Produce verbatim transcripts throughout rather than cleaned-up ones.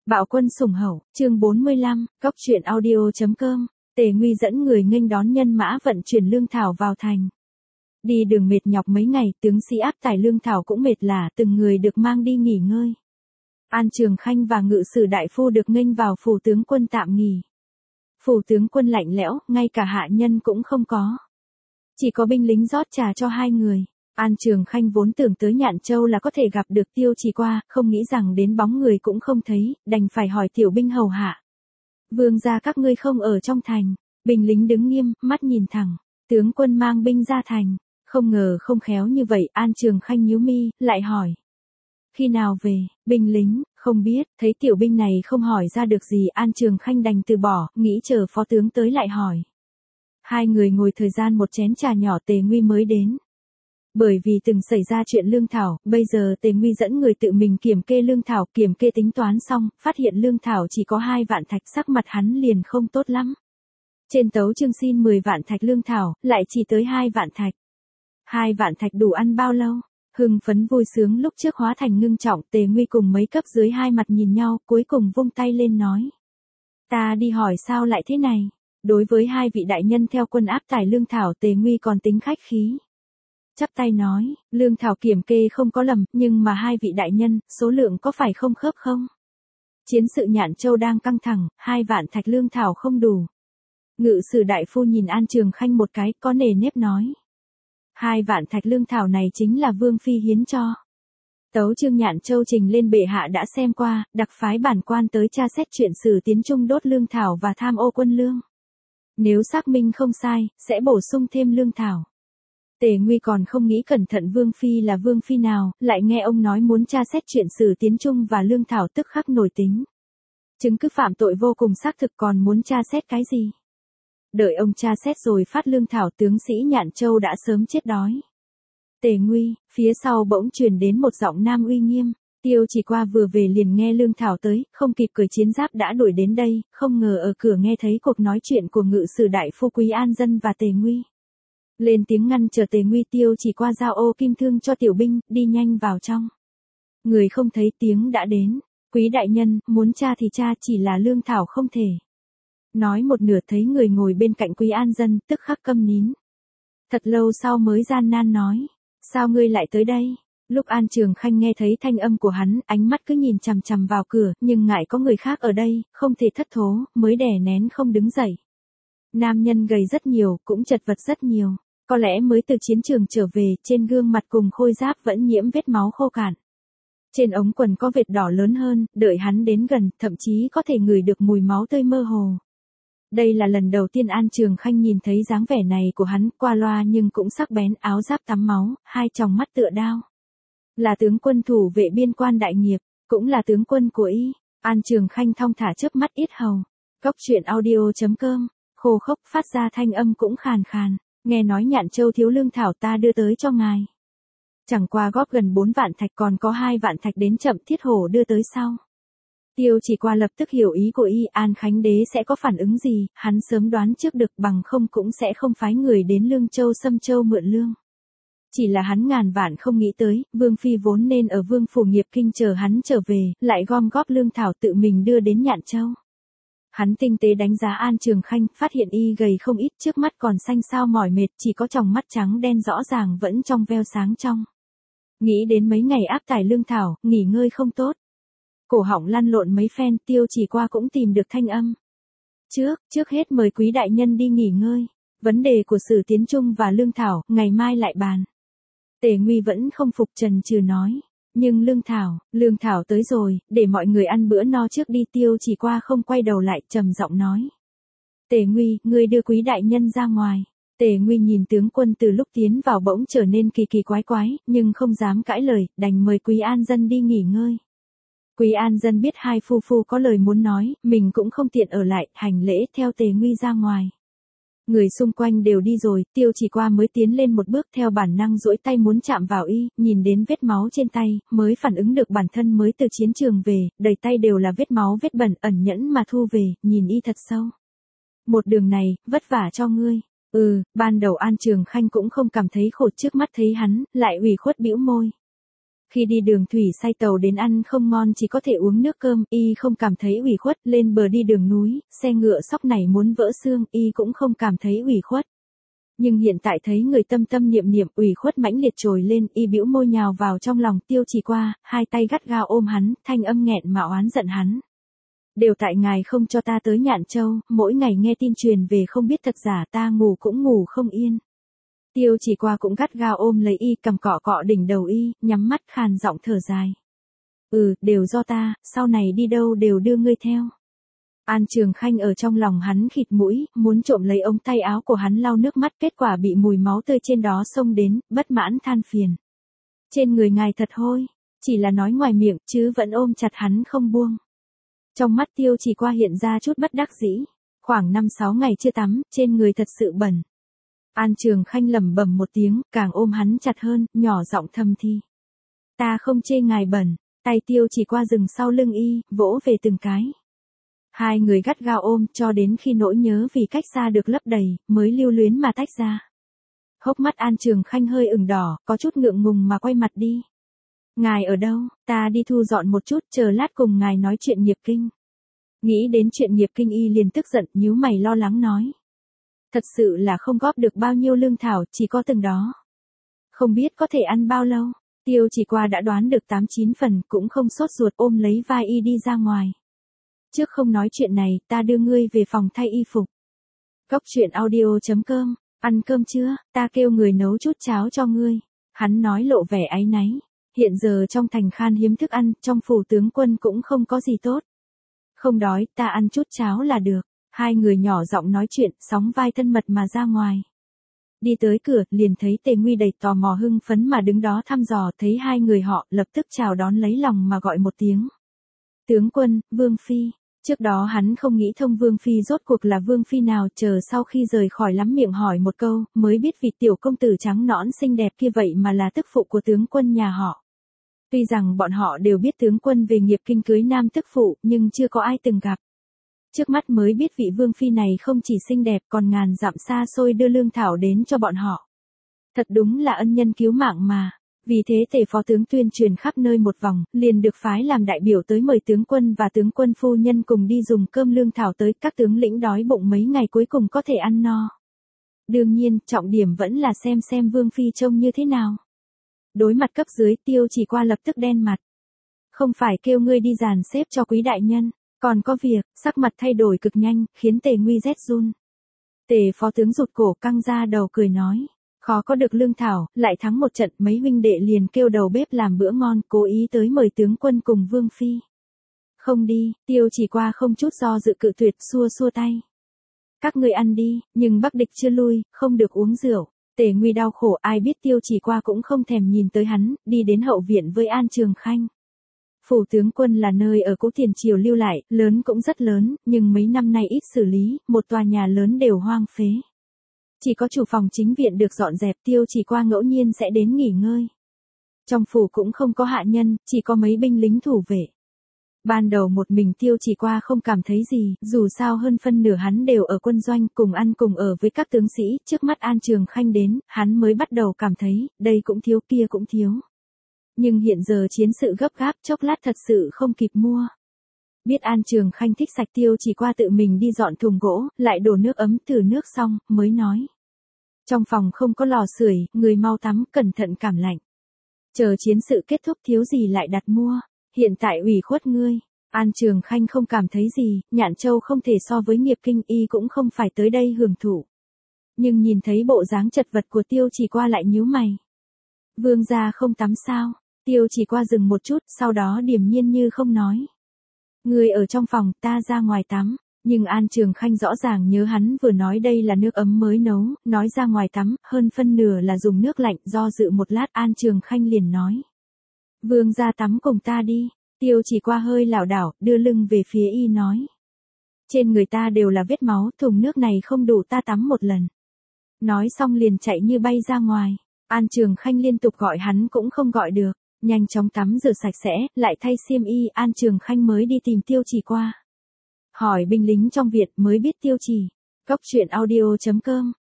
Bạo quân sủng hậu, chương bốn mươi lăm, góc truyện audio.com, Tề Nguy dẫn người nghênh đón nhân mã vận chuyển lương thảo vào thành. Đi đường mệt nhọc mấy ngày, tướng sĩ áp tải lương thảo cũng mệt lả, từng người được mang đi nghỉ ngơi. An Trường Khanh và ngự sử đại phu được nghênh vào phủ tướng quân tạm nghỉ. Phủ tướng quân lạnh lẽo, ngay cả hạ nhân cũng không có. Chỉ có binh lính rót trà cho hai người. An Trường Khanh vốn tưởng tới Nhạn Châu là có thể gặp được Tiêu Chỉ Qua, không nghĩ rằng đến bóng người cũng không thấy, đành phải hỏi tiểu binh hầu hạ. Vương gia các ngươi không ở trong thành. Binh lính đứng nghiêm, mắt nhìn thẳng. Tướng quân mang binh ra thành. Không ngờ không khéo như vậy, An Trường Khanh nhíu mi, lại hỏi. Khi nào về? Binh lính, không biết, thấy tiểu binh này không hỏi ra được gì, An Trường Khanh đành từ bỏ, nghĩ chờ phó tướng tới lại hỏi. Hai người ngồi thời gian một chén trà nhỏ, Tề Nguy mới đến. Bởi vì từng xảy ra chuyện lương thảo, bây giờ Tề Nguy dẫn người tự mình kiểm kê lương thảo, kiểm kê tính toán xong, phát hiện lương thảo chỉ có hai vạn thạch, sắc mặt hắn liền không tốt lắm. Trên tấu chương xin mười vạn thạch lương thảo, lại chỉ tới hai vạn thạch. Hai vạn thạch đủ ăn bao lâu? Hưng phấn vui sướng lúc trước hóa thành ngưng trọng, Tề Nguy cùng mấy cấp dưới hai mặt nhìn nhau, cuối cùng vung tay lên nói. Ta đi hỏi sao lại thế này? Đối với hai vị đại nhân theo quân áp tải lương thảo, Tề Nguy còn tính khách khí. Chắp tay nói, lương thảo kiểm kê không có lầm, nhưng mà hai vị đại nhân, số lượng có phải không khớp không? Chiến sự Nhạn Châu đang căng thẳng, hai vạn thạch lương thảo không đủ. Ngự sử đại phu nhìn An Trường Khanh một cái, có nề nếp nói. Hai vạn thạch lương thảo này chính là Vương Phi hiến cho. Tấu chương Nhạn Châu trình lên bệ hạ đã xem qua, đặc phái bản quan tới tra xét chuyện Sử Tiến Trung đốt lương thảo và tham ô quân lương. Nếu xác minh không sai, sẽ bổ sung thêm lương thảo. Tề Nguy còn không nghĩ cẩn thận Vương Phi là Vương Phi nào, lại nghe ông nói muốn tra xét chuyện Sử Tiến Trung và lương thảo tức khắc nổi tính. Chứng cứ phạm tội vô cùng xác thực, còn muốn tra xét cái gì? Đợi ông tra xét rồi phát lương thảo, tướng sĩ Nhạn Châu đã sớm chết đói. Tề Nguy, phía sau bỗng truyền đến một giọng nam uy nghiêm. Tiêu Chỉ Qua vừa về liền nghe lương thảo tới, không kịp cởi chiến giáp đã đuổi đến đây, không ngờ ở cửa nghe thấy cuộc nói chuyện của ngự sử đại phu Quý An Dân và Tề Nguy. Lên tiếng ngăn chờ Tề Nguy. Tiêu Chỉ Qua giao ô kim thương cho tiểu binh, đi nhanh vào trong. Người không thấy tiếng đã đến. Quý đại nhân, muốn tra thì tra, chỉ là lương thảo không thể. Nói một nửa thấy người ngồi bên cạnh Quý An Dân, tức khắc câm nín. Thật lâu sau mới gian nan nói. Sao ngươi lại tới đây? Lúc An Trường Khanh nghe thấy thanh âm của hắn, ánh mắt cứ nhìn chằm chằm vào cửa, nhưng ngại có người khác ở đây, không thể thất thố, mới đè nén không đứng dậy. Nam nhân gầy rất nhiều, cũng chật vật rất nhiều. Có lẽ mới từ chiến trường trở về, trên gương mặt cùng khôi giáp vẫn nhiễm vết máu khô cạn. Trên ống quần có vệt đỏ lớn hơn, đợi hắn đến gần, thậm chí có thể ngửi được mùi máu tươi mơ hồ. Đây là lần đầu tiên An Trường Khanh nhìn thấy dáng vẻ này của hắn, qua loa nhưng cũng sắc bén, áo giáp tắm máu, hai tròng mắt tựa đao. Là tướng quân thủ vệ biên quan đại nghiệp, cũng là tướng quân của y. An Trường Khanh thong thả chớp mắt yết hầu. Góc truyện audio.com, khô khốc phát ra thanh âm cũng khàn khàn. Nghe nói Nhạn Châu thiếu lương thảo, ta đưa tới cho ngài. Chẳng qua góp gần bốn vạn thạch, còn có hai vạn thạch đến chậm, Thiết Hổ đưa tới sau. Tiêu Chỉ Qua lập tức hiểu ý của y, An Khánh Đế sẽ có phản ứng gì, hắn sớm đoán trước được, bằng không cũng sẽ không phái người đến Lương Châu Sâm Châu mượn lương. Chỉ là hắn ngàn vạn không nghĩ tới, Vương Phi vốn nên ở Vương Phủ Nghiệp Kinh chờ hắn trở về, lại gom góp lương thảo tự mình đưa đến Nhạn Châu. Hắn tinh tế đánh giá An Trường Khanh, phát hiện y gầy không ít, trước mắt còn xanh xao mỏi mệt, chỉ có tròng mắt trắng đen rõ ràng vẫn trong veo sáng trong. Nghĩ đến mấy ngày áp tải lương thảo, nghỉ ngơi không tốt. Cổ họng lăn lộn mấy phen, Tiêu Chỉ Qua cũng tìm được thanh âm. Trước, trước hết mời quý đại nhân đi nghỉ ngơi. Vấn đề của Sử Tiến Trung và lương thảo, ngày mai lại bàn. Tề Nguy vẫn không phục, chần chừ nói. Nhưng lương thảo, lương thảo tới rồi, để mọi người ăn bữa no trước đi. Tiêu Chỉ Qua không quay đầu lại, trầm giọng nói. Tề Nguy, ngươi đưa quý đại nhân ra ngoài. Tề Nguy nhìn tướng quân từ lúc tiến vào bỗng trở nên kỳ kỳ quái quái, nhưng không dám cãi lời, đành mời Quý An Dân đi nghỉ ngơi. Quý An Dân biết hai phu phu có lời muốn nói, mình cũng không tiện ở lại, hành lễ theo Tề Nguy ra ngoài. Người xung quanh đều đi rồi, Tiêu Chỉ Qua mới tiến lên một bước, theo bản năng duỗi tay muốn chạm vào y, nhìn đến vết máu trên tay, mới phản ứng được bản thân mới từ chiến trường về, đầy tay đều là vết máu vết bẩn, ẩn nhẫn mà thu về, nhìn y thật sâu. Một đường này, vất vả cho ngươi. Ừ, ban đầu An Trường Khanh cũng không cảm thấy khổ, trước mắt thấy hắn, lại ủy khuất bĩu môi. Khi đi đường thủy say tàu đến ăn không ngon chỉ có thể uống nước cơm, y không cảm thấy ủy khuất, lên bờ đi đường núi, xe ngựa sóc này muốn vỡ xương, y cũng không cảm thấy ủy khuất. Nhưng hiện tại thấy người tâm tâm niệm niệm ủy khuất mãnh liệt trồi lên, y bĩu môi nhào vào trong lòng Tiêu Chỉ Qua, hai tay gắt gao ôm hắn, thanh âm nghẹn mà oán giận hắn. Đều tại ngài không cho ta tới Nhạn Châu, mỗi ngày nghe tin truyền về không biết thật giả, ta ngủ cũng ngủ không yên. Tiêu Chỉ Qua cũng gắt gao ôm lấy y, cầm cọ cọ đỉnh đầu y, nhắm mắt khàn giọng thở dài. Ừ, đều do ta, sau này đi đâu đều đưa ngươi theo. An Trường Khanh ở trong lòng hắn khịt mũi, muốn trộm lấy ống tay áo của hắn lau nước mắt, kết quả bị mùi máu tươi trên đó xông đến, bất mãn than phiền. Trên người ngài thật hôi, chỉ là nói ngoài miệng, chứ vẫn ôm chặt hắn không buông. Trong mắt Tiêu Chỉ Qua hiện ra chút bất đắc dĩ, khoảng năm sáu ngày chưa tắm, trên người thật sự bẩn. An Trường Khanh lẩm bẩm một tiếng, càng ôm hắn chặt hơn, nhỏ giọng thầm thì. Ta không chê ngài bẩn, tay Tiêu Chỉ Qua dừng sau lưng y, vỗ về từng cái. Hai người gắt gao ôm cho đến khi nỗi nhớ vì cách xa được lấp đầy, mới lưu luyến mà tách ra. Hốc mắt An Trường Khanh hơi ửng đỏ, có chút ngượng ngùng mà quay mặt đi. Ngài ở đâu, ta đi thu dọn một chút, chờ lát cùng ngài nói chuyện nghiệp kinh. Nghĩ đến chuyện nghiệp kinh y liền tức giận, nhíu mày lo lắng nói. Thật sự là không góp được bao nhiêu lương thảo, chỉ có từng đó. Không biết có thể ăn bao lâu, Tiêu Chỉ Qua đã đoán được tám chín phần, cũng không sốt ruột ôm lấy vai y đi ra ngoài. Trước không nói chuyện này, ta đưa ngươi về phòng thay y phục. Góc truyện audio chấm com, ăn cơm chưa, ta kêu người nấu chút cháo cho ngươi. Hắn nói lộ vẻ áy náy. Hiện giờ trong thành khan hiếm thức ăn, trong phủ tướng quân cũng không có gì tốt. Không đói, ta ăn chút cháo là được. Hai người nhỏ giọng nói chuyện, sóng vai thân mật mà ra ngoài. Đi tới cửa, liền thấy Tề Nguy đầy tò mò hưng phấn mà đứng đó thăm dò, thấy hai người họ, lập tức chào đón lấy lòng mà gọi một tiếng. Tướng quân, Vương Phi. Trước đó hắn không nghĩ thông Vương Phi rốt cuộc là Vương Phi nào, chờ sau khi rời khỏi lắm miệng hỏi một câu, mới biết vị tiểu công tử trắng nõn xinh đẹp kia vậy mà là tức phụ của tướng quân nhà họ. Tuy rằng bọn họ đều biết tướng quân về nghiệp kinh cưới nam tức phụ, nhưng chưa có ai từng gặp. Trước mắt mới biết vị Vương Phi này không chỉ xinh đẹp còn ngàn dặm xa xôi đưa lương thảo đến cho bọn họ. Thật đúng là ân nhân cứu mạng mà. Vì thế Tề phó tướng tuyên truyền khắp nơi một vòng, liền được phái làm đại biểu tới mời tướng quân và tướng quân phu nhân cùng đi dùng cơm lương thảo tới, các tướng lĩnh đói bụng mấy ngày cuối cùng có thể ăn no. Đương nhiên, trọng điểm vẫn là xem xem Vương Phi trông như thế nào. Đối mặt cấp dưới, Tiêu Chỉ Qua lập tức đen mặt. Không phải kêu ngươi đi dàn xếp cho quý đại nhân, còn có việc, sắc mặt thay đổi cực nhanh, khiến Tề Nguy rét run. Tề phó tướng rụt cổ căng ra đầu cười nói. Khó có được lương thảo, lại thắng một trận, mấy huynh đệ liền kêu đầu bếp làm bữa ngon, cố ý tới mời tướng quân cùng Vương Phi. Không đi, Tiêu Chỉ Qua không chút do dự cự tuyệt, xua xua tay. Các ngươi ăn đi, nhưng Bắc địch chưa lui, không được uống rượu. Tề Nguy đau khổ, ai biết Tiêu Chỉ Qua cũng không thèm nhìn tới hắn, đi đến hậu viện với An Trường Khanh. Phủ tướng quân là nơi ở cũ tiền triều lưu lại, lớn cũng rất lớn, nhưng mấy năm nay ít xử lý, một tòa nhà lớn đều hoang phế. Chỉ có chủ phòng chính viện được dọn dẹp, Tiêu Chỉ Qua ngẫu nhiên sẽ đến nghỉ ngơi. Trong phủ cũng không có hạ nhân, chỉ có mấy binh lính thủ vệ. Ban đầu một mình Tiêu Chỉ Qua không cảm thấy gì, dù sao hơn phân nửa hắn đều ở quân doanh, cùng ăn cùng ở với các tướng sĩ, trước mắt An Trường Khanh đến, hắn mới bắt đầu cảm thấy, đây cũng thiếu kia cũng thiếu. Nhưng hiện giờ chiến sự gấp gáp, chốc lát thật sự không kịp mua. Biết An Trường Khanh thích sạch, Tiêu Chỉ Qua tự mình đi dọn thùng gỗ, lại đổ nước ấm từ nước xong, mới nói. Trong phòng không có lò sưởi, người mau tắm, cẩn thận cảm lạnh. Chờ chiến sự kết thúc thiếu gì lại đặt mua, hiện tại ủy khuất ngươi. An Trường Khanh không cảm thấy gì, Nhạn Châu không thể so với nghiệp kinh, y cũng không phải tới đây hưởng thụ. Nhưng nhìn thấy bộ dáng chật vật của Tiêu Chỉ Qua lại nhíu mày. Vương gia không tắm sao? Tiêu Chỉ Qua dừng một chút, sau đó điềm nhiên như không nói. Người ở trong phòng, ta ra ngoài tắm. Nhưng An Trường Khanh rõ ràng nhớ hắn vừa nói đây là nước ấm mới nấu, nói ra ngoài tắm, hơn phân nửa là dùng nước lạnh, do dự một lát An Trường Khanh liền nói. Vương ra tắm cùng ta đi. Tiêu Chỉ Qua hơi lảo đảo, đưa lưng về phía y nói. Trên người ta đều là vết máu, thùng nước này không đủ ta tắm một lần. Nói xong liền chạy như bay ra ngoài. An Trường Khanh liên tục gọi hắn cũng không gọi được. Nhanh chóng tắm rửa sạch sẽ, lại thay xiêm y, An Trường Khanh mới đi tìm Tiêu Chỉ Qua. Hỏi binh lính trong viện mới biết Tiêu Chỉ. Góc truyện audio chấm com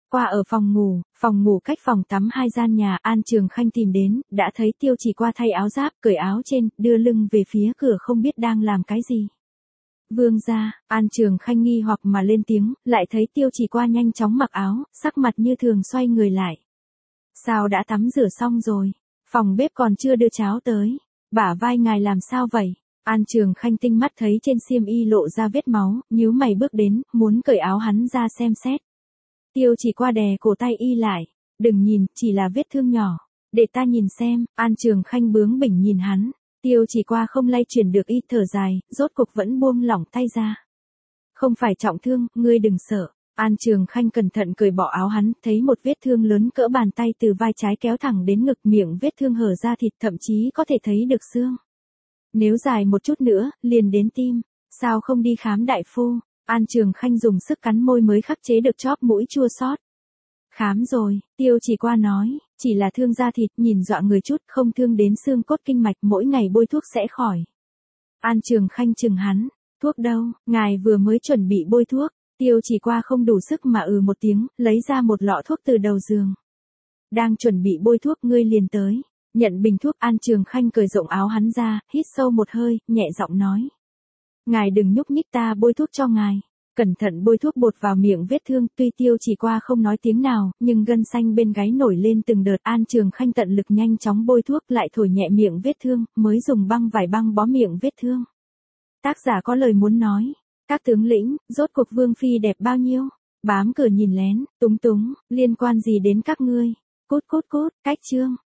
Qua ở phòng ngủ, phòng ngủ cách phòng tắm hai gian nhà, An Trường Khanh tìm đến, đã thấy Tiêu Chỉ Qua thay áo giáp, cởi áo trên, đưa lưng về phía cửa không biết đang làm cái gì. Vương gia, An Trường Khanh nghi hoặc mà lên tiếng, lại thấy Tiêu Chỉ Qua nhanh chóng mặc áo, sắc mặt như thường xoay người lại. Sao đã tắm rửa xong rồi? Phòng bếp còn chưa đưa cháo tới. Bả vai ngài làm sao vậy? An Trường Khanh tinh mắt thấy trên xiêm y lộ ra vết máu, nhíu mày bước đến, muốn cởi áo hắn ra xem xét. Tiêu Chỉ Qua đè cổ tay y lại. Đừng nhìn, chỉ là vết thương nhỏ. Để ta nhìn xem, An Trường Khanh bướng bỉnh nhìn hắn. Tiêu Chỉ Qua không lay chuyển được y, thở dài, rốt cục vẫn buông lỏng tay ra. Không phải trọng thương, ngươi đừng sợ. An Trường Khanh cẩn thận cởi bỏ áo hắn, thấy một vết thương lớn cỡ bàn tay từ vai trái kéo thẳng đến ngực, miệng vết thương hở ra thịt, thậm chí có thể thấy được xương. Nếu dài một chút nữa, liền đến tim. Sao không đi khám đại phu? An Trường Khanh dùng sức cắn môi mới khắc chế được chóp mũi chua xót. Khám rồi, Tiêu Chỉ Qua nói, chỉ là thương da thịt, nhìn dọa người chút, không thương đến xương cốt kinh mạch, mỗi ngày bôi thuốc sẽ khỏi. An Trường Khanh chừng hắn, thuốc đâu, ngài vừa mới chuẩn bị bôi thuốc. Tiêu Chỉ Qua không đủ sức mà ừ một tiếng, lấy ra một lọ thuốc từ đầu giường. Đang chuẩn bị bôi thuốc, ngươi liền tới. Nhận bình thuốc, An Trường Khanh cởi rộng áo hắn ra, hít sâu một hơi, nhẹ giọng nói. Ngài đừng nhúc nhích, ta bôi thuốc cho ngài. Cẩn thận bôi thuốc bột vào miệng vết thương, tuy Tiêu Chỉ Qua không nói tiếng nào, nhưng gân xanh bên gáy nổi lên từng đợt. An Trường Khanh tận lực nhanh chóng bôi thuốc, lại thổi nhẹ miệng vết thương, mới dùng băng vải băng bó miệng vết thương. Tác giả có lời muốn nói. Các tướng lĩnh, rốt cuộc Vương Phi đẹp bao nhiêu? Bám cửa nhìn lén, túng túng, liên quan gì đến các ngươi? Cút cút cút, cách chương.